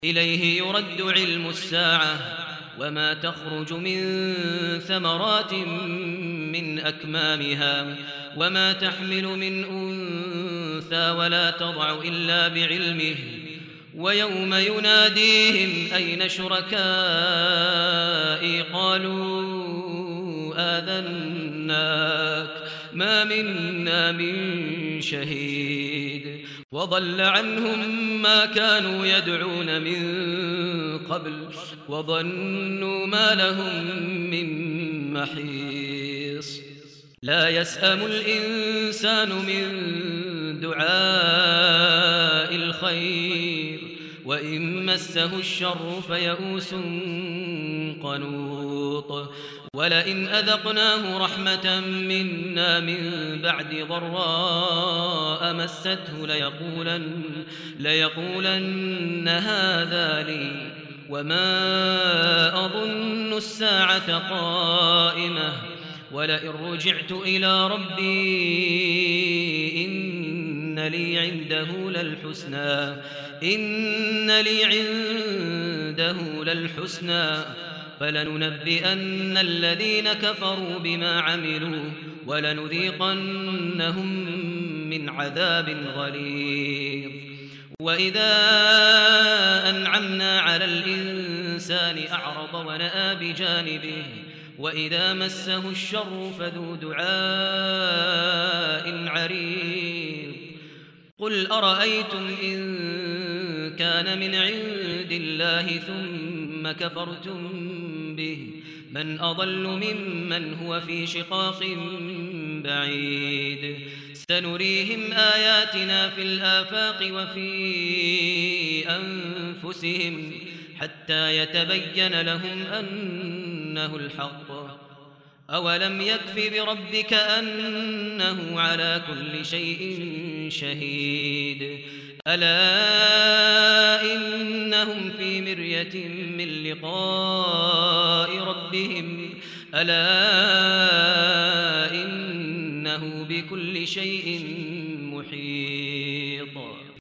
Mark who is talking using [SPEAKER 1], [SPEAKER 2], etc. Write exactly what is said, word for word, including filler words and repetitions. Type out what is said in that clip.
[SPEAKER 1] إليه يرد علم الساعة وما تخرج من ثمرات من أكمامها وما تحمل من أنثى ولا تضع إلا بعلمه ويوم يناديهم أين شركائي قالوا آذناك ما منا من شهيد وضل عنهم ما كانوا يدعون من قبل وظنوا ما لهم من محيص لا يسأم الإنسان من دعاء الخير وإن مسه الشر فيئوس قنوط ولئن أذقناه رحمة منا من بعد ضراء مسته ليقولن, ليقولن هذا لي وما أظن الساعة قائمة ولئن رجعت إلى ربي إن لي عنده للحسنى إن لي عنده للحسنى فلننبئن الذين كفروا بما عملوا ولنذيقنهم من عذاب غليظ وإذا أنعمنا على الإنسان أعرض ونأى بجانبه وإذا مسه الشر فذو دعاء عريض قل أرأيتم إن كان من عند الله ثم كفرتم به من أضل ممن هو في شقاق بعيد سنريهم آياتنا في الآفاق وفي أنفسهم حتى يتبين لهم أنه الحق أولم يكف بربك أنه على كل شيء شهيد ألا إنهم في مرية من لقاء ربهم ألا إنه بكل شيء محيط